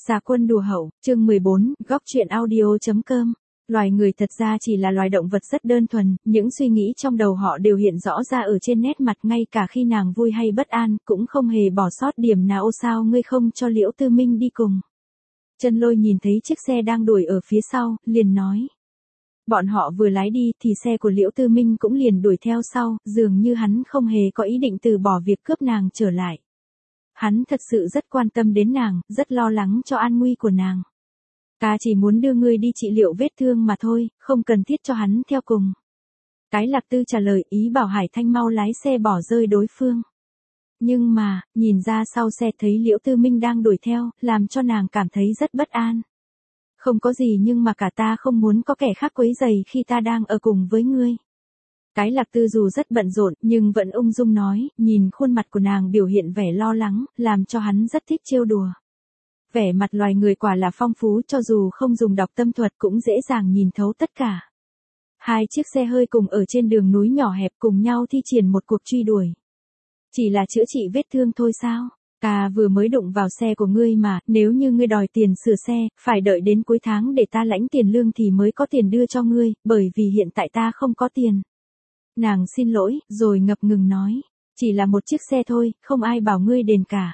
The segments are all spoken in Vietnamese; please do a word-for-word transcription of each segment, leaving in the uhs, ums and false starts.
Xà Quân đùa hậu, chương mười bốn, góc truyện audio chấm com. Loài người thật ra chỉ là loài động vật rất đơn thuần, những suy nghĩ trong đầu họ đều hiện rõ ra ở trên nét mặt, ngay cả khi nàng vui hay bất an, cũng không hề bỏ sót điểm nào. Ô sao ngươi không cho Liễu Tư Minh đi cùng? Chân Lôi nhìn thấy chiếc xe đang đuổi ở phía sau, liền nói. Bọn họ vừa lái đi thì xe của Liễu Tư Minh cũng liền đuổi theo sau, dường như hắn không hề có ý định từ bỏ việc cướp nàng trở lại. Hắn thật sự rất quan tâm đến nàng, rất lo lắng cho an nguy của nàng. Ta chỉ muốn đưa ngươi đi trị liệu vết thương mà thôi, không cần thiết cho hắn theo cùng. Cái Lạc Tư trả lời, ý bảo Hải Thanh mau lái xe bỏ rơi đối phương. Nhưng mà, nhìn ra sau xe thấy Liễu Tư Minh đang đuổi theo, làm cho nàng cảm thấy rất bất an. Không có gì, nhưng mà cả ta không muốn có kẻ khác quấy rầy khi ta đang ở cùng với ngươi. Cái Lạc Tư dù rất bận rộn, nhưng vẫn ung dung nói, nhìn khuôn mặt của nàng biểu hiện vẻ lo lắng, làm cho hắn rất thích trêu đùa. Vẻ mặt loài người quả là phong phú, cho dù không dùng đọc tâm thuật cũng dễ dàng nhìn thấu tất cả. Hai chiếc xe hơi cùng ở trên đường núi nhỏ hẹp cùng nhau thi triển một cuộc truy đuổi. Chỉ là chữa trị vết thương thôi sao? Ta vừa mới đụng vào xe của ngươi mà, nếu như ngươi đòi tiền sửa xe, phải đợi đến cuối tháng để ta lãnh tiền lương thì mới có tiền đưa cho ngươi, bởi vì hiện tại ta không có tiền. Nàng xin lỗi, rồi ngập ngừng nói, chỉ là một chiếc xe thôi, không ai bảo ngươi đền cả.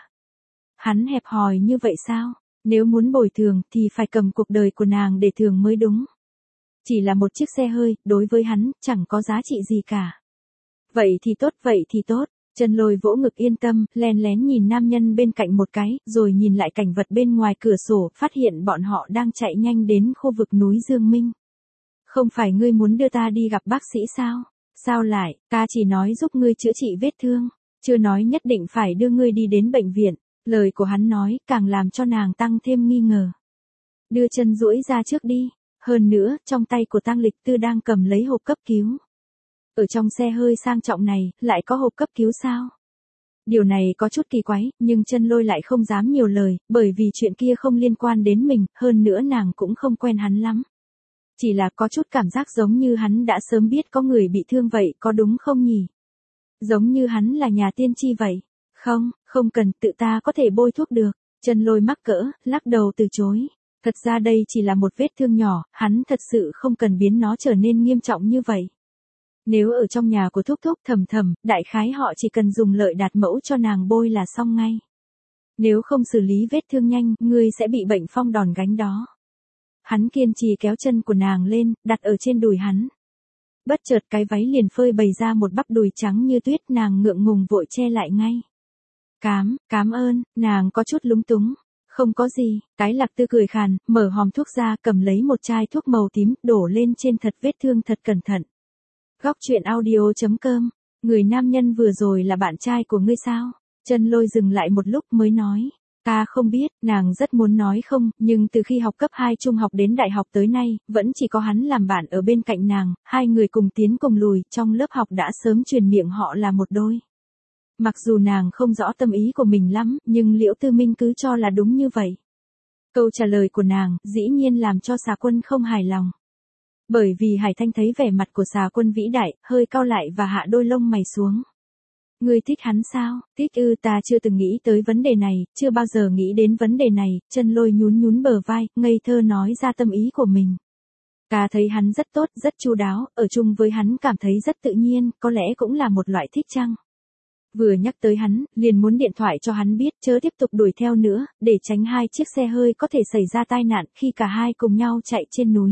Hắn hẹp hòi như vậy sao? Nếu muốn bồi thường thì phải cầm cuộc đời của nàng để thường mới đúng. Chỉ là một chiếc xe hơi, đối với hắn, chẳng có giá trị gì cả. Vậy thì tốt, vậy thì tốt. Chân Lôi vỗ ngực yên tâm, len lén nhìn nam nhân bên cạnh một cái, rồi nhìn lại cảnh vật bên ngoài cửa sổ, phát hiện bọn họ đang chạy nhanh đến khu vực núi Dương Minh. Không phải ngươi muốn đưa ta đi gặp bác sĩ sao? Sao lại, ta chỉ nói giúp ngươi chữa trị vết thương, chưa nói nhất định phải đưa ngươi đi đến bệnh viện. Lời của hắn nói, càng làm cho nàng tăng thêm nghi ngờ. Đưa chân duỗi ra trước đi, hơn nữa, trong tay của Tang Lịch Tư đang cầm lấy hộp cấp cứu. Ở trong xe hơi sang trọng này, lại có hộp cấp cứu sao? Điều này có chút kỳ quái, nhưng Chân Lôi lại không dám nhiều lời, bởi vì chuyện kia không liên quan đến mình, hơn nữa nàng cũng không quen hắn lắm. Chỉ là có chút cảm giác giống như hắn đã sớm biết có người bị thương vậy, có đúng không nhỉ? Giống như hắn là nhà tiên tri vậy. Không, không cần, tự ta có thể bôi thuốc được. Chân Lôi mắc cỡ, lắc đầu từ chối. Thật ra đây chỉ là một vết thương nhỏ, hắn thật sự không cần biến nó trở nên nghiêm trọng như vậy. Nếu ở trong nhà của Thúc Thúc Thầm Thầm, đại khái họ chỉ cần dùng lợi đạt mẫu cho nàng bôi là xong ngay. Nếu không xử lý vết thương nhanh, ngươi sẽ bị bệnh phong đòn gánh đó. Hắn kiên trì kéo chân của nàng lên, đặt ở trên đùi hắn. Bất chợt cái váy liền phơi bày ra một bắp đùi trắng như tuyết, nàng ngượng ngùng vội che lại ngay. Cám, cám ơn, nàng có chút lúng túng. Không có gì, cái Lạc Tư cười khàn, mở hòm thuốc ra, cầm lấy một chai thuốc màu tím, đổ lên trên thật vết thương thật cẩn thận. Góc truyện audio chấm com, người nam nhân vừa rồi là bạn trai của ngươi sao? Chân Lôi dừng lại một lúc mới nói. Ta không biết, nàng rất muốn nói không, nhưng từ khi học cấp hai trung học đến đại học tới nay, vẫn chỉ có hắn làm bạn ở bên cạnh nàng, hai người cùng tiến cùng lùi, trong lớp học đã sớm truyền miệng họ là một đôi. Mặc dù nàng không rõ tâm ý của mình lắm, nhưng Liễu Tư Minh cứ cho là đúng như vậy. Câu trả lời của nàng, dĩ nhiên làm cho Xà Quân không hài lòng. Bởi vì Hải Thanh thấy vẻ mặt của Xà Quân vĩ đại, hơi cau lại và hạ đôi lông mày xuống. Ngươi thích hắn sao? Thích ư? Ta chưa từng nghĩ tới vấn đề này, chưa bao giờ nghĩ đến vấn đề này. Chân Lôi nhún nhún bờ vai, ngây thơ nói ra tâm ý của mình. Ta thấy hắn rất tốt, rất chu đáo, ở chung với hắn cảm thấy rất tự nhiên, có lẽ cũng là một loại thích chăng? Vừa nhắc tới hắn, liền muốn điện thoại cho hắn biết chớ tiếp tục đuổi theo nữa, để tránh hai chiếc xe hơi có thể xảy ra tai nạn khi cả hai cùng nhau chạy trên núi.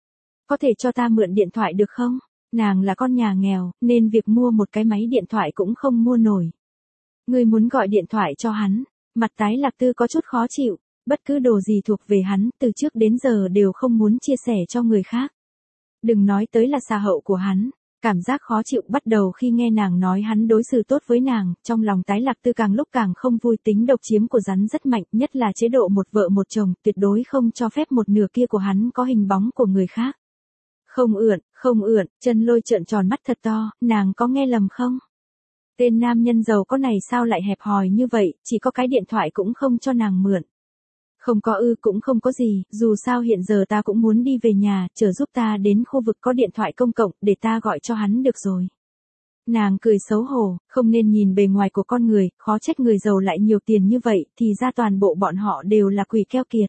Có thể cho ta mượn điện thoại được không? Nàng là con nhà nghèo, nên việc mua một cái máy điện thoại cũng không mua nổi. Ngươi muốn gọi điện thoại cho hắn, mặt tái Lạc Tư có chút khó chịu, bất cứ đồ gì thuộc về hắn, từ trước đến giờ đều không muốn chia sẻ cho người khác. Đừng nói tới là xà hậu của hắn. Cảm giác khó chịu bắt đầu khi nghe nàng nói hắn đối xử tốt với nàng, trong lòng tái Lạc Tư càng lúc càng không vui, tính độc chiếm của rắn rất mạnh, nhất là chế độ một vợ một chồng, tuyệt đối không cho phép một nửa kia của hắn có hình bóng của người khác. Không ượn, không ượn, Chân Lôi trợn tròn mắt thật to, nàng có nghe lầm không? Tên nam nhân giàu có này sao lại hẹp hòi như vậy, chỉ có cái điện thoại cũng không cho nàng mượn. Không có ư, cũng không có gì, dù sao hiện giờ ta cũng muốn đi về nhà, chờ giúp ta đến khu vực có điện thoại công cộng, để ta gọi cho hắn được rồi. Nàng cười xấu hổ, không nên nhìn bề ngoài của con người, khó trách người giàu lại nhiều tiền như vậy, thì ra toàn bộ bọn họ đều là quỷ keo kiệt.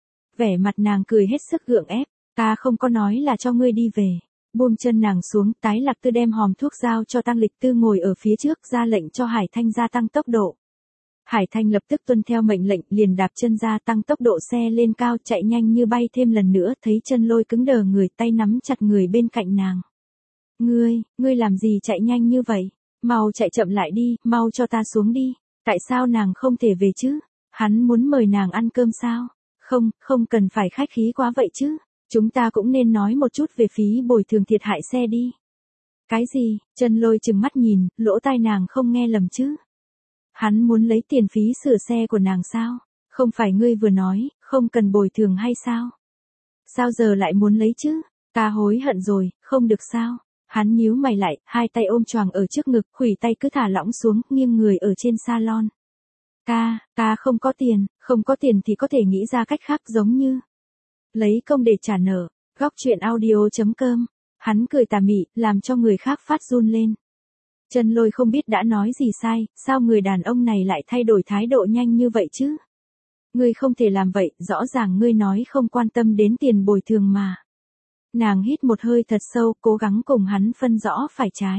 Vẻ mặt nàng cười hết sức gượng ép, ta không có nói là cho ngươi đi về. Buông chân nàng xuống, Tái Lạc Tư đem hòm thuốc giao cho Tăng Lịch Tư ngồi ở phía trước, ra lệnh cho Hải Thanh gia tăng tốc độ. Hải Thanh lập tức tuân theo mệnh lệnh, liền đạp chân ra tăng tốc độ xe lên cao, chạy nhanh như bay thêm lần nữa, thấy Chân Lôi cứng đờ người, tay nắm chặt người bên cạnh nàng. Ngươi, ngươi làm gì chạy nhanh như vậy? Mau chạy chậm lại đi, mau cho ta xuống đi. Tại sao nàng không thể về chứ? Hắn muốn mời nàng ăn cơm sao? Không, không cần phải khách khí quá vậy chứ. Chúng ta cũng nên nói một chút về phí bồi thường thiệt hại xe đi. Cái gì? Chân Lôi trừng mắt nhìn, lỗ tai nàng không nghe lầm chứ. Hắn muốn lấy tiền phí sửa xe của nàng sao? Không phải ngươi vừa nói, không cần bồi thường hay sao? Sao giờ lại muốn lấy chứ? Ta hối hận rồi, không được sao? Hắn nhíu mày lại, hai tay ôm choàng ở trước ngực, khuỷu tay cứ thả lỏng xuống, nghiêng người ở trên salon. Ta, ta không có tiền, không có tiền thì có thể nghĩ ra cách khác giống như lấy công để trả nợ. Góc truyện audio chấm com. Hắn cười tà mị, làm cho người khác phát run lên. Chân Lôi không biết đã nói gì sai, sao người đàn ông này lại thay đổi thái độ nhanh như vậy chứ? Ngươi không thể làm vậy, rõ ràng ngươi nói không quan tâm đến tiền bồi thường mà. Nàng hít một hơi thật sâu, cố gắng cùng hắn phân rõ phải trái.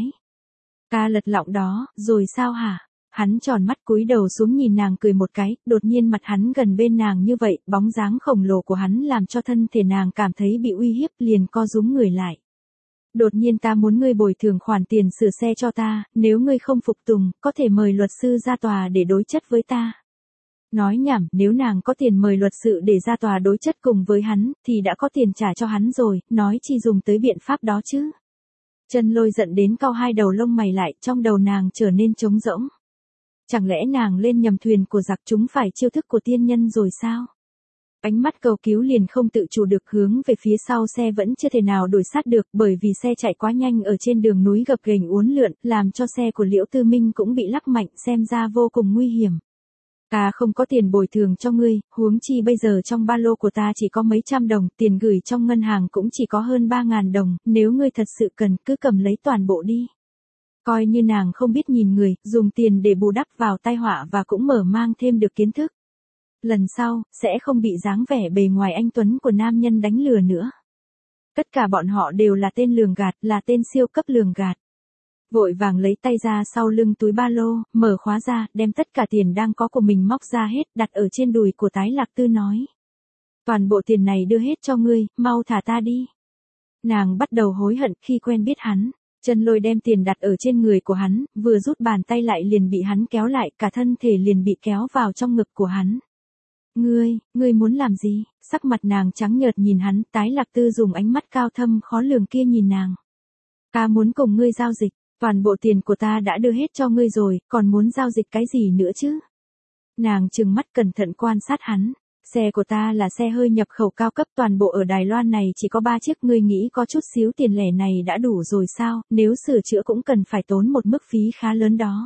Ta lật lọng đó, rồi sao hả? Hắn tròn mắt cúi đầu xuống nhìn nàng cười một cái, đột nhiên mặt hắn gần bên nàng như vậy, bóng dáng khổng lồ của hắn làm cho thân thể nàng cảm thấy bị uy hiếp, liền co rúm người lại. Đột nhiên ta muốn ngươi bồi thường khoản tiền sửa xe cho ta, nếu ngươi không phục tùng, có thể mời luật sư ra tòa để đối chất với ta. Nói nhảm, nếu nàng có tiền mời luật sự để ra tòa đối chất cùng với hắn, thì đã có tiền trả cho hắn rồi, nói chi dùng tới biện pháp đó chứ. Chân Lôi giận đến cau hai đầu lông mày lại, trong đầu nàng trở nên trống rỗng. Chẳng lẽ nàng lên nhầm thuyền của giặc, chúng phải chiêu thức của tiên nhân rồi sao? Ánh mắt cầu cứu liền không tự chủ được hướng về phía sau xe vẫn chưa thể nào đuổi sát được, bởi vì xe chạy quá nhanh ở trên đường núi gập ghềnh uốn lượn, làm cho xe của Liễu Tư Minh cũng bị lắc mạnh, xem ra vô cùng nguy hiểm. Ta không có tiền bồi thường cho ngươi, huống chi bây giờ trong ba lô của ta chỉ có mấy trăm đồng, tiền gửi trong ngân hàng cũng chỉ có hơn ba ngàn đồng, nếu ngươi thật sự cần cứ cầm lấy toàn bộ đi. Coi như nàng không biết nhìn người, dùng tiền để bù đắp vào tai họa và cũng mở mang thêm được kiến thức. Lần sau, sẽ không bị dáng vẻ bề ngoài anh tuấn của nam nhân đánh lừa nữa. Tất cả bọn họ đều là tên lường gạt, là tên siêu cấp lường gạt. Vội vàng lấy tay ra sau lưng túi ba lô, mở khóa ra, đem tất cả tiền đang có của mình móc ra hết, đặt ở trên đùi của Tái Lạc Tư nói. Toàn bộ tiền này đưa hết cho ngươi, mau thả ta đi. Nàng bắt đầu hối hận khi quen biết hắn. Chân Lôi đem tiền đặt ở trên người của hắn, vừa rút bàn tay lại liền bị hắn kéo lại, cả thân thể liền bị kéo vào trong ngực của hắn. Ngươi, ngươi muốn làm gì? Sắc mặt nàng trắng nhợt nhìn hắn, Tái Lạc Tư dùng ánh mắt cao thâm khó lường kia nhìn nàng. Ta muốn cùng ngươi giao dịch, toàn bộ tiền của ta đã đưa hết cho ngươi rồi, còn muốn giao dịch cái gì nữa chứ? Nàng trừng mắt cẩn thận quan sát hắn. Xe của ta là xe hơi nhập khẩu cao cấp, toàn bộ ở Đài Loan này chỉ có ba chiếc, ngươi nghĩ có chút xíu tiền lẻ này đã đủ rồi sao, nếu sửa chữa cũng cần phải tốn một mức phí khá lớn đó.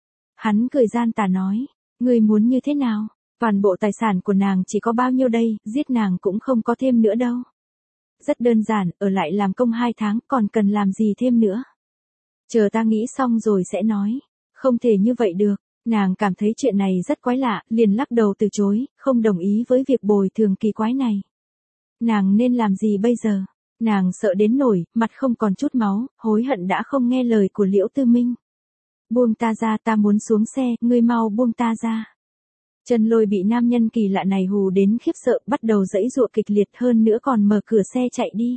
Hắn cười gian tà nói, ngươi muốn như thế nào? Toàn bộ tài sản của nàng chỉ có bao nhiêu đây, giết nàng cũng không có thêm nữa đâu. Rất đơn giản, ở lại làm công hai tháng, còn cần làm gì thêm nữa. Chờ ta nghĩ xong rồi sẽ nói, không thể như vậy được. Nàng cảm thấy chuyện này rất quái lạ, liền lắc đầu từ chối, không đồng ý với việc bồi thường kỳ quái này. Nàng nên làm gì bây giờ? Nàng sợ đến nổi, mặt không còn chút máu, hối hận đã không nghe lời của Liễu Tư Minh. Buông ta ra, ta muốn xuống xe, ngươi mau buông ta ra. Chân Lôi bị nam nhân kỳ lạ này hù đến khiếp sợ, bắt đầu giãy giụa kịch liệt, hơn nữa còn mở cửa xe chạy đi.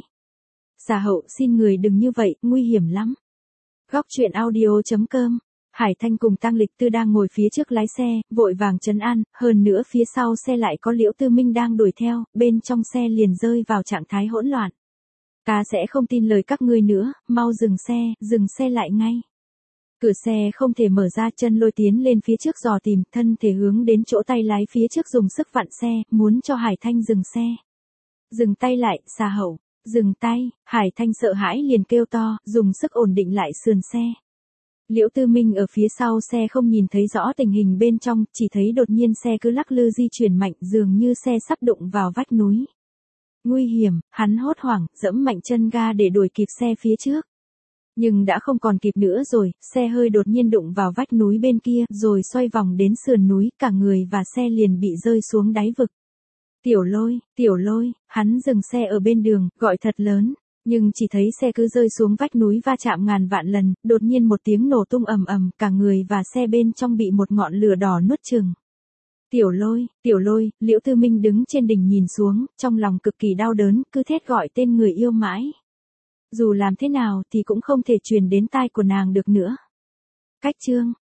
Xà hậu, xin người đừng như vậy, nguy hiểm lắm. Góc truyện audio chấm com. Hải Thanh cùng Tăng Lịch Tư đang ngồi phía trước lái xe, vội vàng trấn an, hơn nữa phía sau xe lại có Liễu Tư Minh đang đuổi theo, bên trong xe liền rơi vào trạng thái hỗn loạn. Ta sẽ không tin lời các ngươi nữa, mau dừng xe, dừng xe lại ngay. Cửa xe không thể mở ra, Chân Lôi tiến lên phía trước dò tìm, thân thể hướng đến chỗ tay lái phía trước dùng sức vặn xe, muốn cho Hải Thanh dừng xe. Dừng tay lại, xà hậu, dừng tay, Hải Thanh sợ hãi liền kêu to, dùng sức ổn định lại sườn xe. Liễu Tư Minh ở phía sau xe không nhìn thấy rõ tình hình bên trong, chỉ thấy đột nhiên xe cứ lắc lư di chuyển mạnh, dường như xe sắp đụng vào vách núi. Nguy hiểm, hắn hốt hoảng, giẫm mạnh chân ga để đuổi kịp xe phía trước. Nhưng đã không còn kịp nữa rồi, xe hơi đột nhiên đụng vào vách núi bên kia, rồi xoay vòng đến sườn núi, cả người và xe liền bị rơi xuống đáy vực. Tiểu Lôi, Tiểu Lôi, hắn dừng xe ở bên đường, gọi thật lớn, nhưng chỉ thấy xe cứ rơi xuống vách núi va chạm ngàn vạn lần, đột nhiên một tiếng nổ tung ầm ầm, cả người và xe bên trong bị một ngọn lửa đỏ nuốt chửng. Tiểu Lôi, Tiểu Lôi, Liễu Tư Minh đứng trên đỉnh nhìn xuống, trong lòng cực kỳ đau đớn, cứ thét gọi tên người yêu mãi. Dù làm thế nào thì cũng không thể truyền đến tai của nàng được nữa. Cách chương